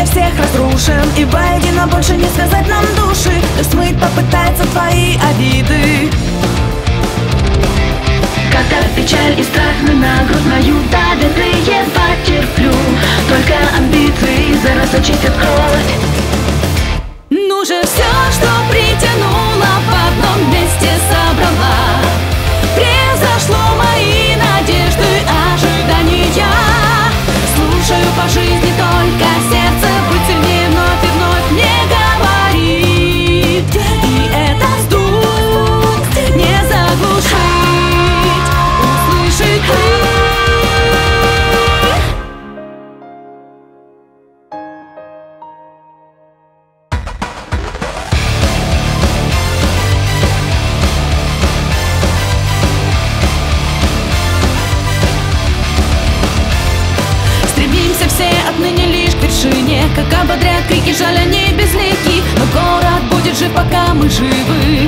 для всех разрушен, и воедино больше не связать нам души. Кто смыть попытается твои обиды. Когда печаль и страх на грудь мою давят, и я потерплю. Только амбиции за раз очистят кровь. Ну же все, что притянула, в одном месте собрала. Превзошло мои надежды, ожидания. Слушаю по жизни только сердце, быть сильнее вновь и вновь мне говорит. И это стук не заглушить, услышать ты. Отныне лишь к вершине, как ободряют крики, жаль они безлики. Но город будет жив, пока мы живы.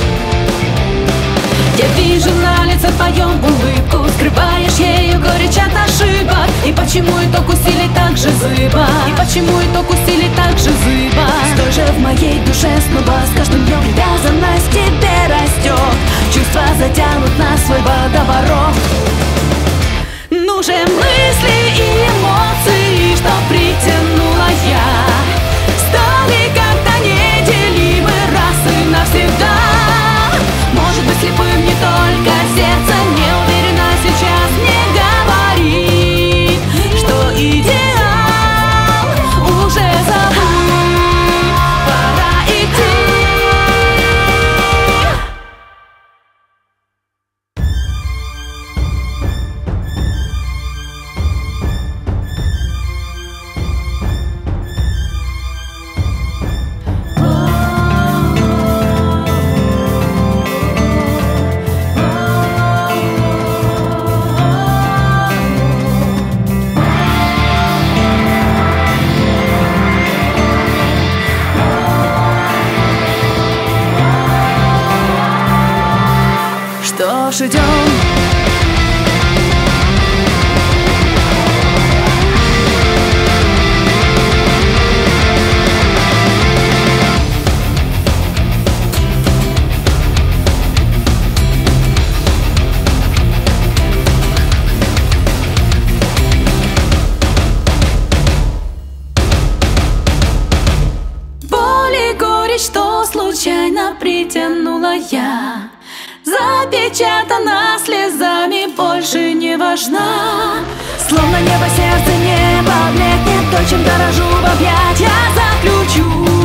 Я вижу на лице твоем улыбку, скрываешь ею горечь от ошибок. И почему итог усилий так же зыба? И почему итог усилий так же зыба? Стой же в моей душе снова, с каждым днем привязанность тебе растет. Чувства затянут на свой водоворот. Ну же мысли и эмоции, что притянула я, стали как-то неделимы раз и навсегда. Может быть слепым не только сердце, не уверена сейчас мне говорит, что идеал уже забыт, пора идти. Что ж, идем. Боль и горечь, что случайно притянула я, запечатана слезами, больше не важна. Словно небо, сердце, небо блекнет, то, чем дорожу, в объятья заключу.